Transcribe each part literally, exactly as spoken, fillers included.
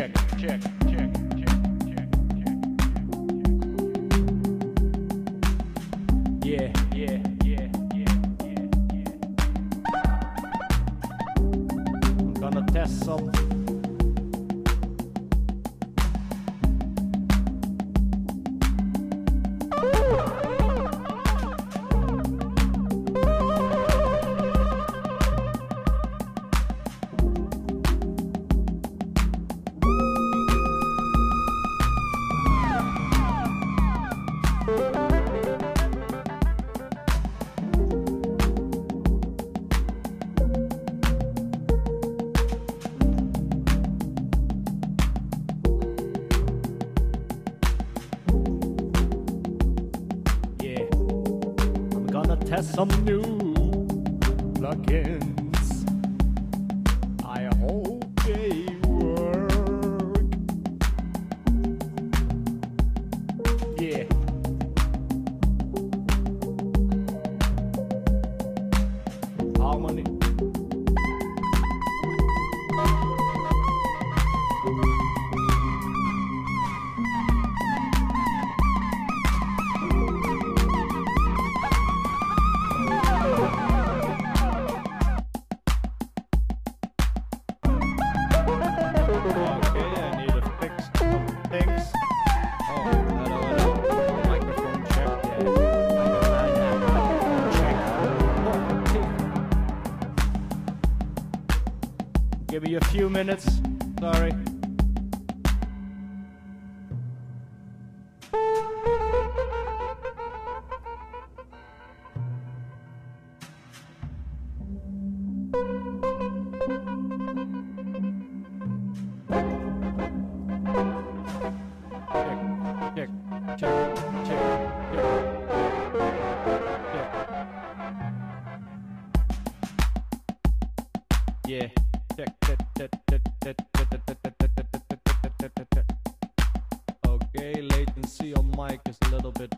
check, check, check, check, check, check. Yeah, yeah, yeah, yeah, yeah, yeah. I'm gonna test some. Test some new plugins. I hope they work. Yeah. Harmony. Give me a few minutes, sorry. Check, check, check, check, check. Yeah. Check, check, check, check, check, check, check. Okay, latency on mic is a little bit.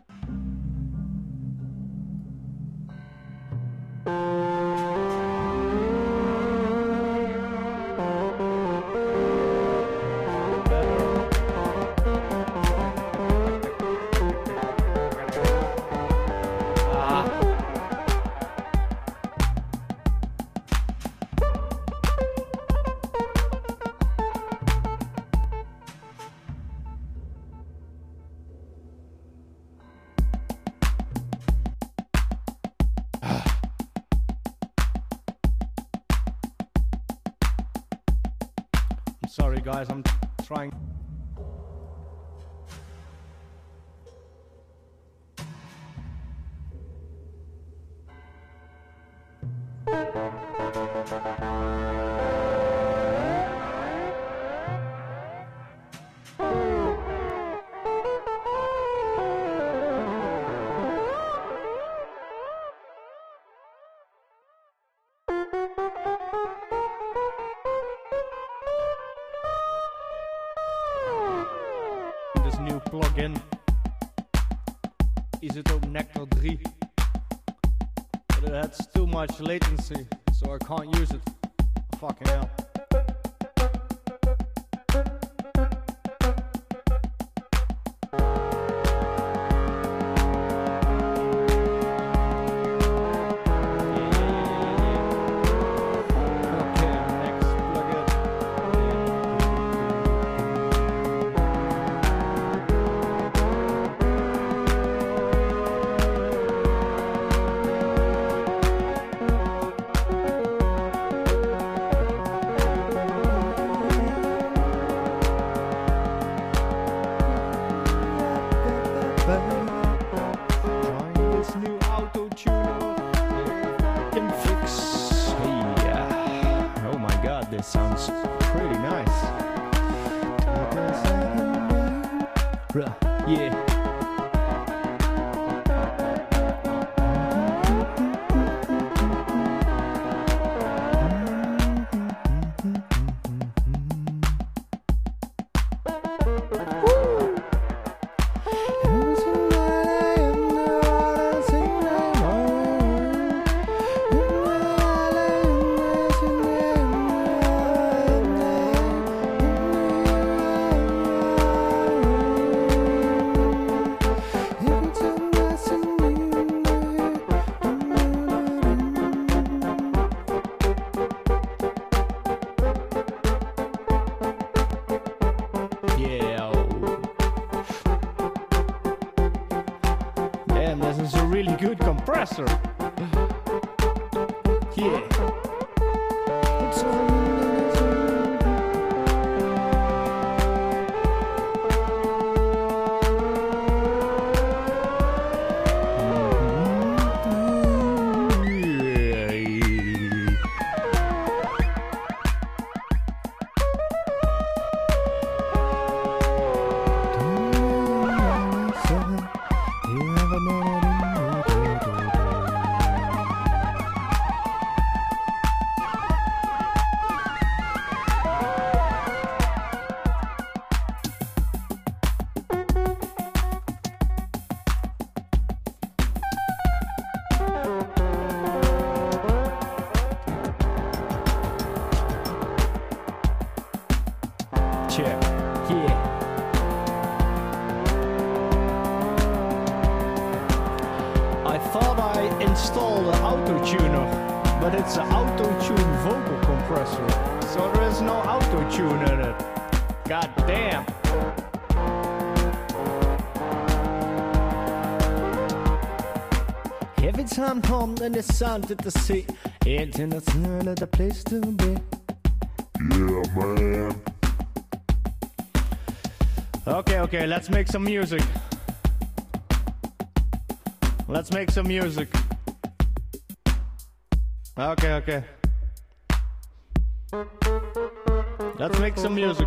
Sorry guys, I'm trying. This new plugin Isotope Nectar three, but it has too much latency, so I can't use it. Fucking hell. Trying this new auto tuner can fix. Hey, uh, oh my god, this sounds pretty nice. Yeah. really good compressor. Yeah. It's all install the auto-tuner, but it's an auto-tune vocal compressor, so there is no auto-tune in it. God damn. Every time home, then it's something to see. It's in the place to be. Yeah, man. Okay, okay, let's make some music. Let's make some music. Okay, okay. Let's make some music.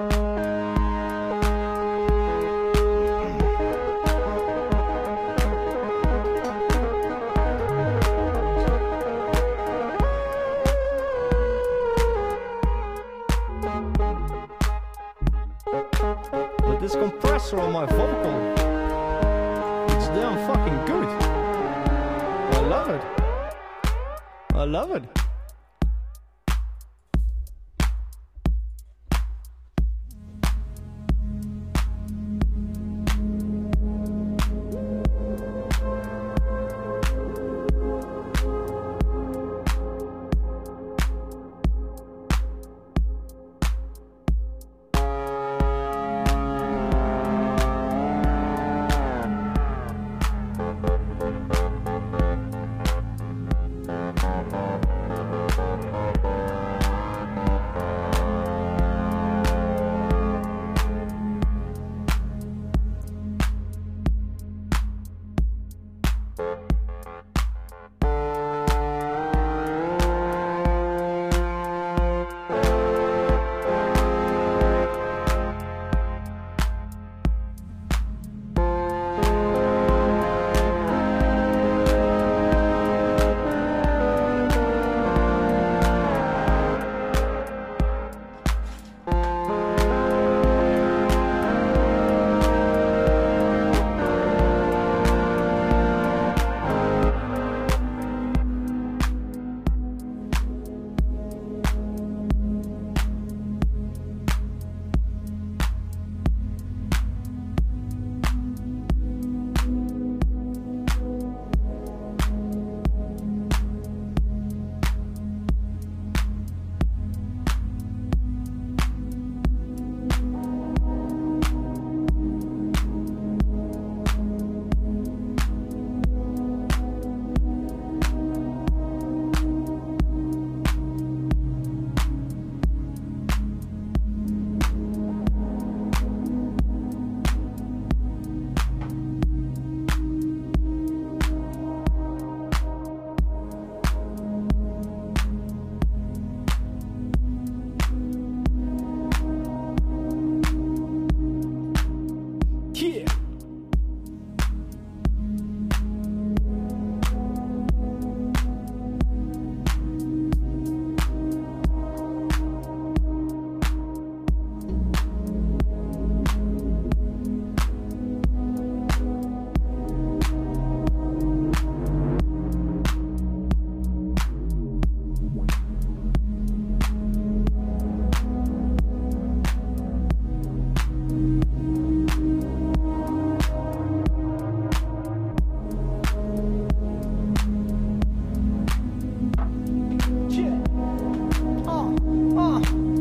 With this compressor on my vocal, it's damn fucking good. I love it. I love it.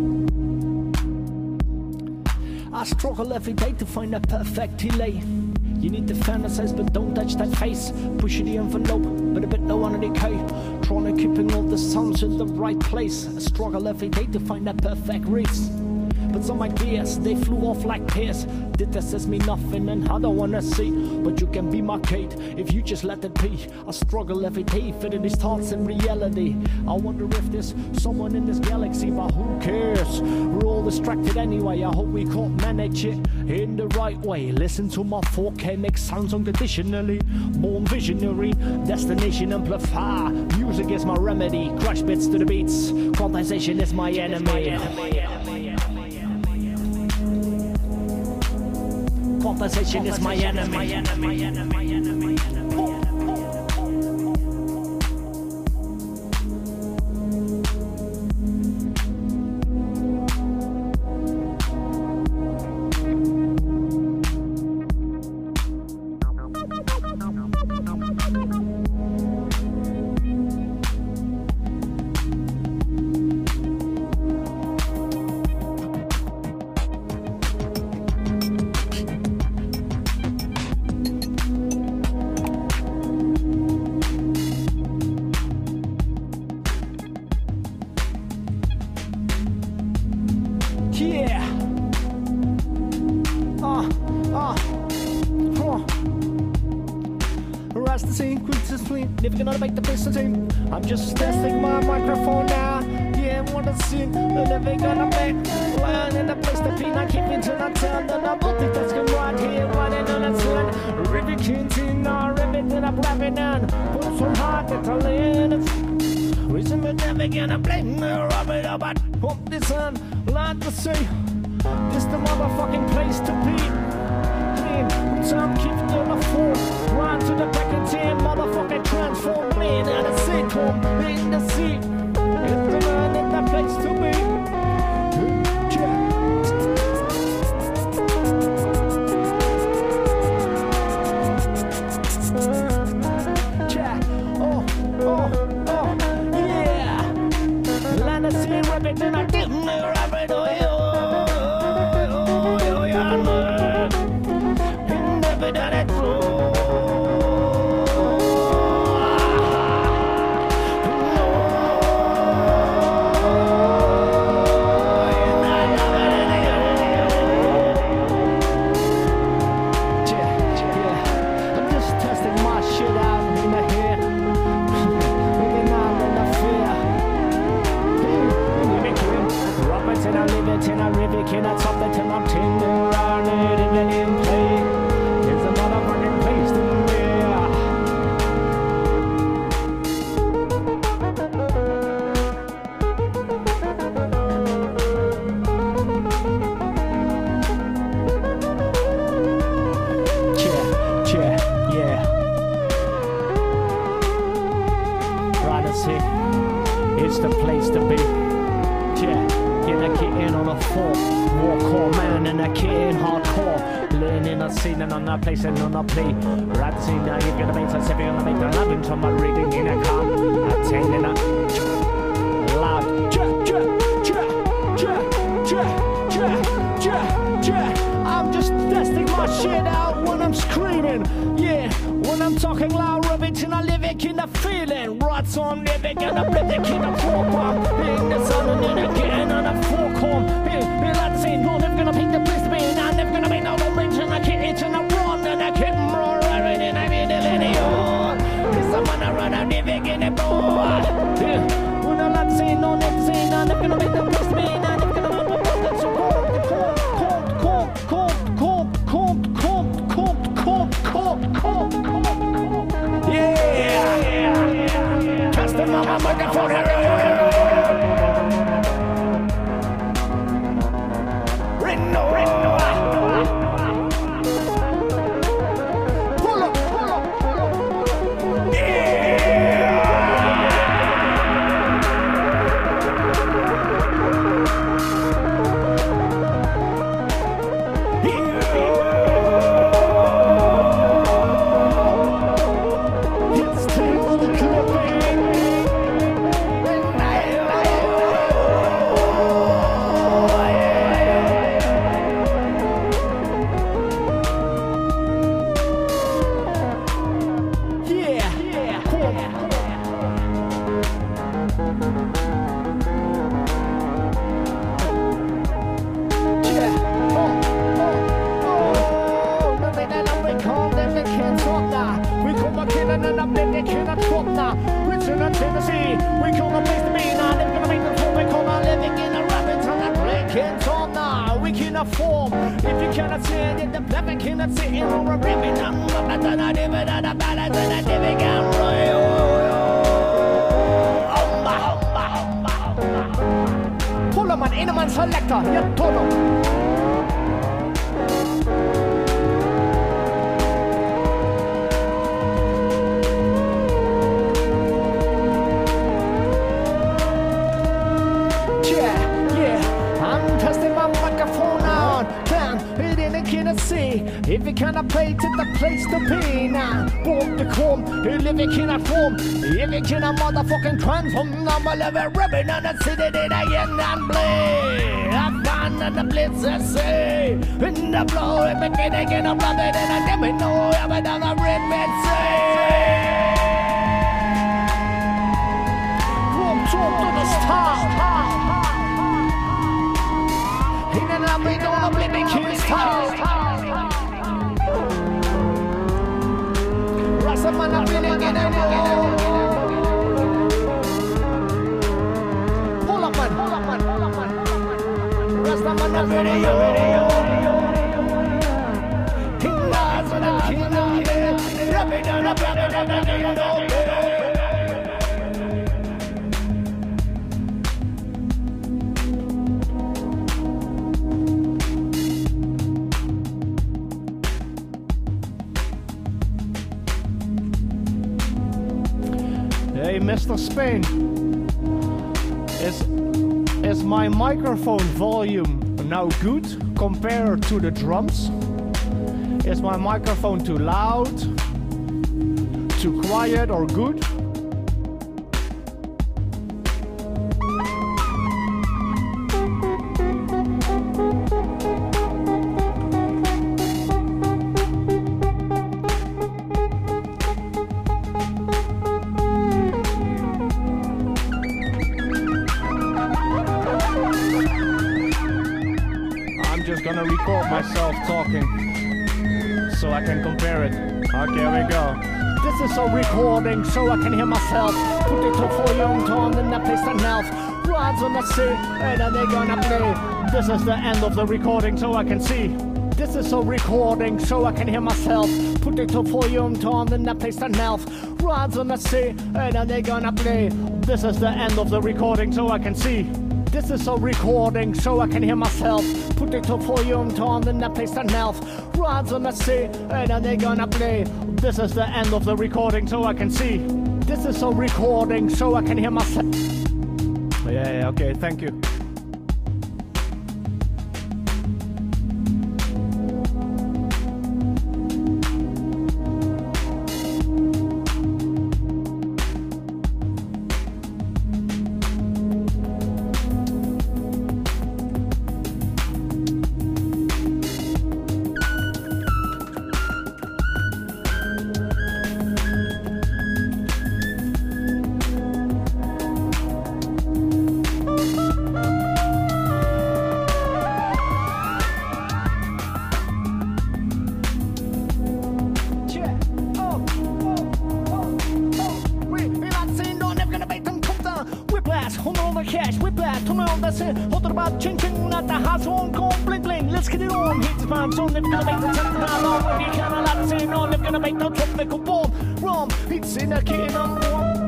I struggle every day to find a perfect delay. You need to fantasize, but don't touch that face. Push the envelope, but a bit low on the decay. Trying to keeping all the sounds in the right place. I struggle every day to find that perfect race. But some ideas, they flew off like pears. Did this says me nothing and I don't wanna see. But you can be my Kate if you just let it be. I struggle every day fitting these thoughts in reality. I wonder if there's someone in this galaxy, but who cares? We're all distracted anyway. I hope we can't manage it in the right way. Listen to my four K, make sounds unconditionally. Born visionary, destination amplify. Music is my remedy, crash bits to the beats. Quantization is my enemy. Quantization is my enemy. Yeah. Uh, uh, huh. Rise the scene, quick to sleep. Never gonna make the best of team. I'm just testing my microphone now. Yeah, wanna see. Never gonna make. Learn in the place to be. Not keeping to not tell. Then I'm multitasking right here. Running on a sun. River Quintin, or everything I'm rapping on. Put some heart into it. Reason we're never gonna blame the rubber up, but hope this on. Like to say, this the motherfucking place to be. Clean, time keeps on the floor. Run to the back and team, motherfucking transform. Clean and a sitcom in the sea. It's the man in the place to be. Yeah. Oh, oh, oh, yeah. Land the scene, rap it, and I didn't know. Till I rip it, can I top it till I'm ten around it and get in play? It's a motherfucking place to be. Yeah, yeah, yeah. Right, see, it's the place to be. Yeah. Get a kid in on a four, walk man and a kid in hardcore. Learning a scene and on a place and on a play. Right scene now you're gonna make sense if you're gonna make the love into my reading in a car. Attaining a loud ja ja ja ja ja ja ja. I'm just testing my shit out when I'm screaming. Yeah, when I'm talking loud, rabbit and I live it in the feeling. Right on living and I'm living in a proper. In the sun and then again on a forecom. Hey, hey, that's it. You're never gonna pick the place to be. And I'm never gonna make no orange and I can't eat and I run and I can't roar. And I'm in the linear. Cause I'm gonna run out living in a board. Yeah, when I'm not saying no, never saying I'm never gonna make the place to be. And I'm never gonna make the place to be. So cold, cold, cold, cold, cold, cold, cold, cold, cold, cold, cold. Yeah, testing my microphone here. Reno, Reno. see. We call a place to be now. They're gonna make the form. We call our living in a rabbit on that breaking on now. We cannot form. If you cannot see it, then the black cannot see it. Or a ribbon. I'm not gonna live it on a balance and a living out. Pull up an innerman selector. Yeah, total. If you cannot play to the place to be now, boom the comb, if you cannot form, if you cannot motherfucking transform, I'm a level ribbon on the city that I am and play. I'm fine and the blitz I say, in the blow, if you can't get a rabbit and I never know, I'm another ribbon say. Boom, talk to the stars. In and out, we don't believe in kids' stars. Man, I'm feeling in a row. Pull up, man, pull up, man, pull up, man, pull up, man. Rasta man, I'm ready, yo. King Lars and the King of the Rapping down the planet and the King of the Hey, Mister Spain, is, is my microphone volume now good compared to the drums? Is my microphone too loud, too quiet or good? Gonna record myself talking so I can compare it. Okay, here we go. This is a recording so I can hear myself. Put it to for young Tom and I place the mouth. Rides on the sea and then they're gonna play. This is the end of the recording so I can see. This is a recording so I can hear myself. Put it to for young Tom and I place the mouth. Rides on the sea and then they're gonna play. This is the end of the recording so I can see. This is a recording so I can hear myself. Put it to for young Tom and I place the mouth. Rides on the sea and then they're gonna play. This is the end of the recording so I can see. This is a recording so I can hear myself. Yeah, yeah, okay, thank you. Cash, whip back, turn on, that's it. Hold it about ching ching, not the house won't go bling bling. Let's get it on. Hit the bomb, so never gonna make the ten down long. If you can't allow to say no, never gonna make no tropical bomb. Rum, it's in a kingdom.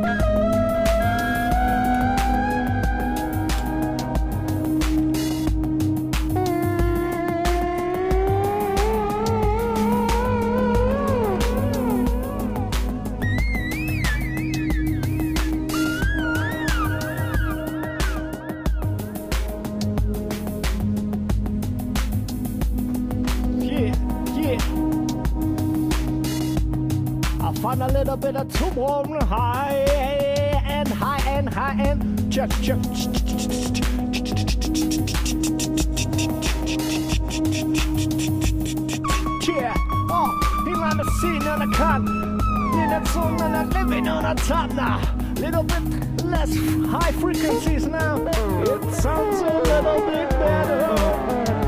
Find a little bit of two warm high and high and high and check check. Yeah, oh, he on the scene on the cut. In that song and I'm living on the top now. Little bit less high frequencies now. It sounds a little bit better.